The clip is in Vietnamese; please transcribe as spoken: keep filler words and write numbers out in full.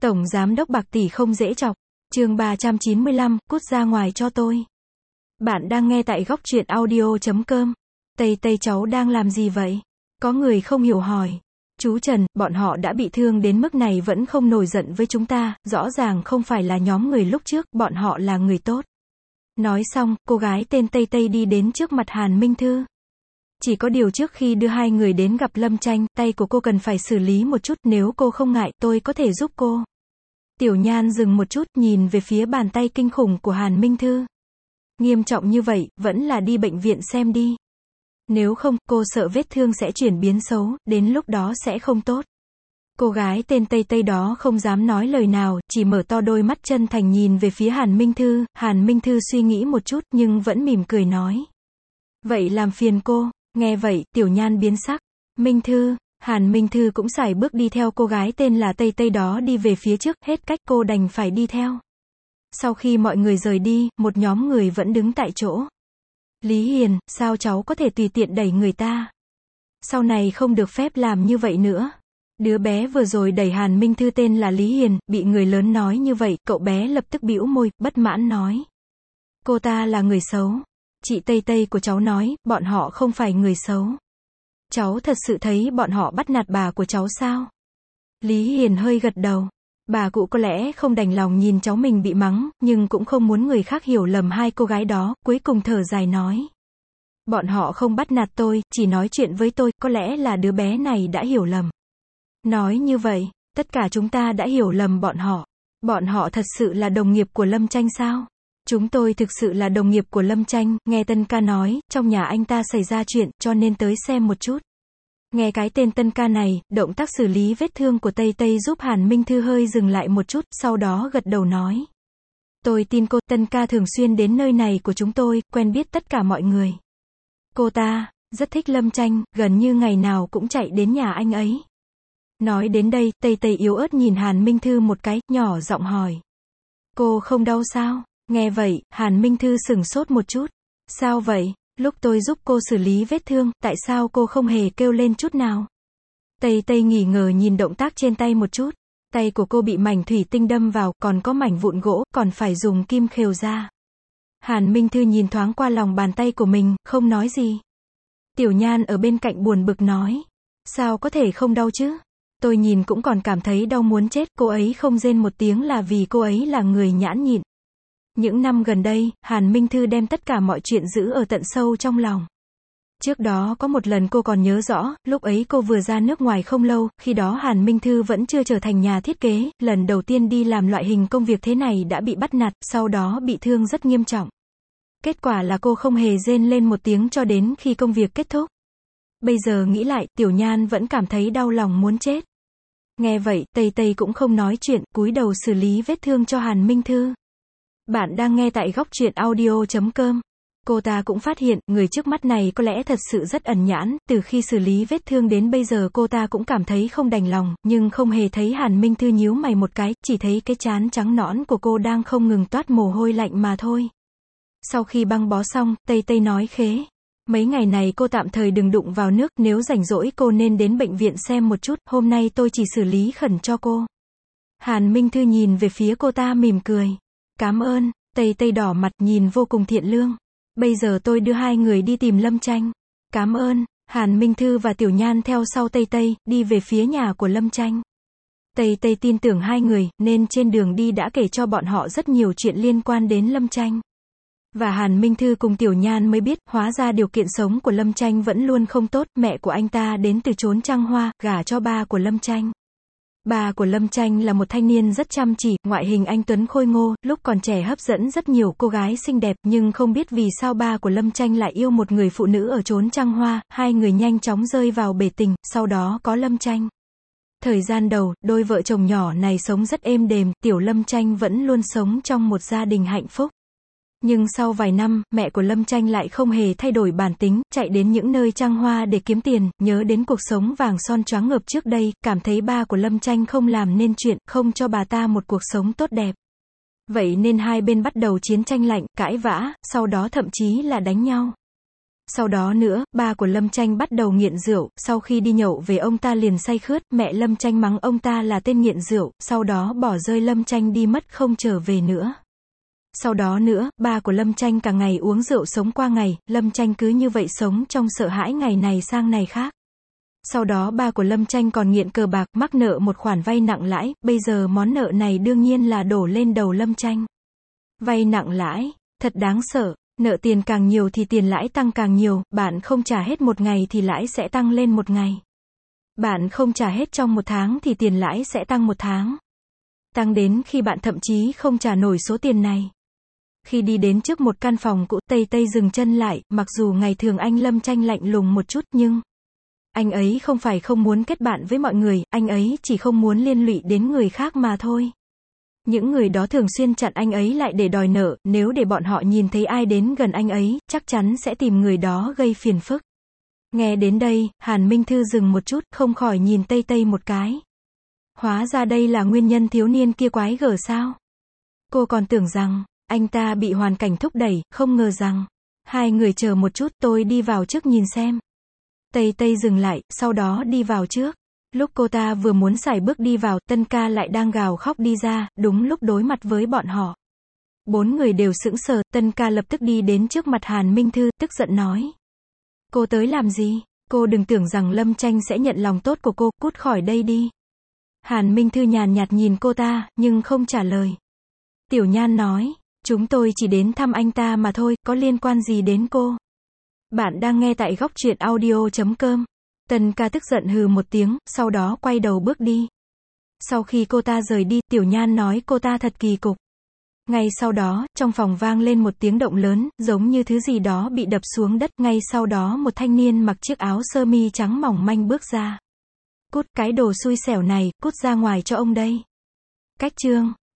Tổng giám đốc bạc tỷ không dễ chọc. Chương ba trăm chín mươi lăm, cút ra ngoài cho tôi. Bạn đang nghe tại góc truyện audio chấm com. Tây Tây cháu đang làm gì vậy? Có người không hiểu hỏi. Chú Trần, bọn họ đã bị thương đến mức này vẫn không nổi giận với chúng ta, rõ ràng không phải là nhóm người lúc trước, bọn họ là người tốt. Nói xong, cô gái tên Tây Tây đi đến trước mặt Hàn Minh Thư. Chỉ có điều trước khi đưa hai người đến gặp Lâm Tranh, tay của cô cần phải xử lý một chút, nếu cô không ngại, tôi có thể giúp cô. Tiểu Nhan dừng một chút, nhìn về phía bàn tay kinh khủng của Hàn Minh Thư. Nghiêm trọng như vậy, vẫn là đi bệnh viện xem đi. Nếu không, cô sợ vết thương sẽ chuyển biến xấu, đến lúc đó sẽ không tốt. Cô gái tên Tây Tây đó không dám nói lời nào, chỉ mở to đôi mắt chân thành nhìn về phía Hàn Minh Thư. Hàn Minh Thư suy nghĩ một chút, nhưng vẫn mỉm cười nói. Vậy làm phiền cô. Nghe vậy, Tiểu Nhan biến sắc. Minh Thư. Hàn Minh Thư cũng sải bước đi theo cô gái tên là Tây Tây đó đi về phía trước, hết cách cô đành phải đi theo. Sau khi mọi người rời đi, một nhóm người vẫn đứng tại chỗ. Lý Hiền, sao cháu có thể tùy tiện đẩy người ta? Sau này không được phép làm như vậy nữa. Đứa bé vừa rồi đẩy Hàn Minh Thư tên là Lý Hiền, bị người lớn nói như vậy, cậu bé lập tức bĩu môi, bất mãn nói. Cô ta là người xấu. Chị Tây Tây của cháu nói, bọn họ không phải người xấu. Cháu thật sự thấy bọn họ bắt nạt bà của cháu sao? Lý Hiền hơi gật đầu. Bà cụ có lẽ không đành lòng nhìn cháu mình bị mắng, nhưng cũng không muốn người khác hiểu lầm hai cô gái đó, cuối cùng thở dài nói. Bọn họ không bắt nạt tôi, chỉ nói chuyện với tôi, có lẽ là đứa bé này đã hiểu lầm. Nói như vậy, tất cả chúng ta đã hiểu lầm bọn họ. Bọn họ thật sự là đồng nghiệp của Lâm Tranh sao? Chúng tôi thực sự là đồng nghiệp của Lâm Tranh, nghe Tân Ca nói, trong nhà anh ta xảy ra chuyện, cho nên tới xem một chút. Nghe cái tên Tân Ca này, động tác xử lý vết thương của Tây Tây giúp Hàn Minh Thư hơi dừng lại một chút, sau đó gật đầu nói. Tôi tin cô, Tân Ca thường xuyên đến nơi này của chúng tôi, quen biết tất cả mọi người. Cô ta, rất thích Lâm Tranh, gần như ngày nào cũng chạy đến nhà anh ấy. Nói đến đây, Tây Tây yếu ớt nhìn Hàn Minh Thư một cái, nhỏ giọng hỏi. Cô không đau sao? Nghe vậy, Hàn Minh Thư sửng sốt một chút. Sao vậy? Lúc tôi giúp cô xử lý vết thương, tại sao cô không hề kêu lên chút nào? Tây Tây nghi ngờ nhìn động tác trên tay một chút. Tay của cô bị mảnh thủy tinh đâm vào, còn có mảnh vụn gỗ, còn phải dùng kim khều ra. Hàn Minh Thư nhìn thoáng qua lòng bàn tay của mình, không nói gì. Tiểu Nhan ở bên cạnh buồn bực nói. Sao có thể không đau chứ? Tôi nhìn cũng còn cảm thấy đau muốn chết, cô ấy không rên một tiếng là vì cô ấy là người nhãn nhịn. Những năm gần đây, Hàn Minh Thư đem tất cả mọi chuyện giữ ở tận sâu trong lòng. Trước đó có một lần cô còn nhớ rõ, lúc ấy cô vừa ra nước ngoài không lâu, khi đó Hàn Minh Thư vẫn chưa trở thành nhà thiết kế, lần đầu tiên đi làm loại hình công việc thế này đã bị bắt nạt, sau đó bị thương rất nghiêm trọng. Kết quả là cô không hề rên lên một tiếng cho đến khi công việc kết thúc. Bây giờ nghĩ lại, Tiểu Nhan vẫn cảm thấy đau lòng muốn chết. Nghe vậy, Tây Tây cũng không nói chuyện, cúi đầu xử lý vết thương cho Hàn Minh Thư. Bạn đang nghe tại góc truyện audio chấm com. Cô ta cũng phát hiện, người trước mắt này có lẽ thật sự rất ẩn nhãn, từ khi xử lý vết thương đến bây giờ cô ta cũng cảm thấy không đành lòng, nhưng không hề thấy Hàn Minh Thư nhíu mày một cái, chỉ thấy cái trán trắng nõn của cô đang không ngừng toát mồ hôi lạnh mà thôi. Sau khi băng bó xong, Tây Tây nói khế. Mấy ngày này cô tạm thời đừng đụng vào nước, nếu rảnh rỗi cô nên đến bệnh viện xem một chút, hôm nay tôi chỉ xử lý khẩn cho cô. Hàn Minh Thư nhìn về phía cô ta mỉm cười. Cảm ơn. Tây Tây đỏ mặt nhìn vô cùng thiện lương. Bây giờ tôi đưa hai người đi tìm Lâm Tranh. Cảm ơn. Hàn Minh Thư và Tiểu Nhan theo sau Tây Tây, đi về phía nhà của Lâm Tranh. Tây Tây tin tưởng hai người, nên trên đường đi đã kể cho bọn họ rất nhiều chuyện liên quan đến Lâm Tranh. Và Hàn Minh Thư cùng Tiểu Nhan mới biết, hóa ra điều kiện sống của Lâm Tranh vẫn luôn không tốt, mẹ của anh ta đến từ chốn Trăng Hoa, gả cho ba của Lâm Tranh. Ba của Lâm Tranh là một thanh niên rất chăm chỉ, ngoại hình anh tuấn khôi ngô, lúc còn trẻ hấp dẫn rất nhiều cô gái xinh đẹp, nhưng không biết vì sao ba của Lâm Tranh lại yêu một người phụ nữ ở chốn Trăng Hoa, hai người nhanh chóng rơi vào bể tình, sau đó có Lâm Tranh. Thời gian đầu, đôi vợ chồng nhỏ này sống rất êm đềm, tiểu Lâm Tranh vẫn luôn sống trong một gia đình hạnh phúc. Nhưng sau vài năm, mẹ của Lâm Tranh lại không hề thay đổi bản tính, chạy đến những nơi Trăng Hoa để kiếm tiền, nhớ đến cuộc sống vàng son choáng ngợp trước đây, cảm thấy ba của Lâm Tranh không làm nên chuyện, không cho bà ta một cuộc sống tốt đẹp. Vậy nên hai bên bắt đầu chiến tranh lạnh, cãi vã, sau đó thậm chí là đánh nhau. Sau đó nữa, ba của Lâm Tranh bắt đầu nghiện rượu, sau khi đi nhậu về ông ta liền say khướt, mẹ Lâm Tranh mắng ông ta là tên nghiện rượu, sau đó bỏ rơi Lâm Tranh đi mất không trở về nữa. Sau đó nữa, ba của Lâm Tranh cả ngày uống rượu sống qua ngày, Lâm Tranh cứ như vậy sống trong sợ hãi ngày này sang ngày khác. Sau đó ba của Lâm Tranh còn nghiện cờ bạc, mắc nợ một khoản vay nặng lãi, bây giờ món nợ này đương nhiên là đổ lên đầu Lâm Tranh. Vay nặng lãi, thật đáng sợ, nợ tiền càng nhiều thì tiền lãi tăng càng nhiều, bạn không trả hết một ngày thì lãi sẽ tăng lên một ngày. Bạn không trả hết trong một tháng thì tiền lãi sẽ tăng một tháng. Tăng đến khi bạn thậm chí không trả nổi số tiền này. Khi đi đến trước một căn phòng cũ, Tây Tây dừng chân lại, mặc dù ngày thường anh Lâm Tranh lạnh lùng một chút nhưng anh ấy không phải không muốn kết bạn với mọi người, anh ấy chỉ không muốn liên lụy đến người khác mà thôi. Những người đó thường xuyên chặn anh ấy lại để đòi nợ, nếu để bọn họ nhìn thấy ai đến gần anh ấy, chắc chắn sẽ tìm người đó gây phiền phức. Nghe đến đây, Hàn Minh Thư dừng một chút, không khỏi nhìn Tây Tây một cái. Hóa ra đây là nguyên nhân thiếu niên kia quái gở sao? Cô còn tưởng rằng anh ta bị hoàn cảnh thúc đẩy, không ngờ rằng hai người chờ một chút, tôi đi vào trước nhìn xem. Tây Tây dừng lại, sau đó đi vào trước. Lúc cô ta vừa muốn sải bước đi vào, Tân Ca lại đang gào khóc đi ra, đúng lúc đối mặt với bọn họ. Bốn người đều sững sờ, Tân Ca lập tức đi đến trước mặt Hàn Minh Thư, tức giận nói. Cô tới làm gì? Cô đừng tưởng rằng Lâm Tranh sẽ nhận lòng tốt của cô, cút khỏi đây đi. Hàn Minh Thư nhàn nhạt nhìn cô ta, nhưng không trả lời. Tiểu Nhan nói, chúng tôi chỉ đến thăm anh ta mà thôi, có liên quan gì đến cô? Bạn đang nghe tại góc truyện audio chấm com. Tân Ca tức giận hừ một tiếng, sau đó quay đầu bước đi. Sau khi cô ta rời đi, Tiểu Nhan nói cô ta thật kỳ cục. Ngay sau đó, trong phòng vang lên một tiếng động lớn, giống như thứ gì đó bị đập xuống đất, ngay sau đó một thanh niên mặc chiếc áo sơ mi trắng mỏng manh bước ra. Cút, cái đồ xui xẻo này, cút ra ngoài cho ông đây. Cách chương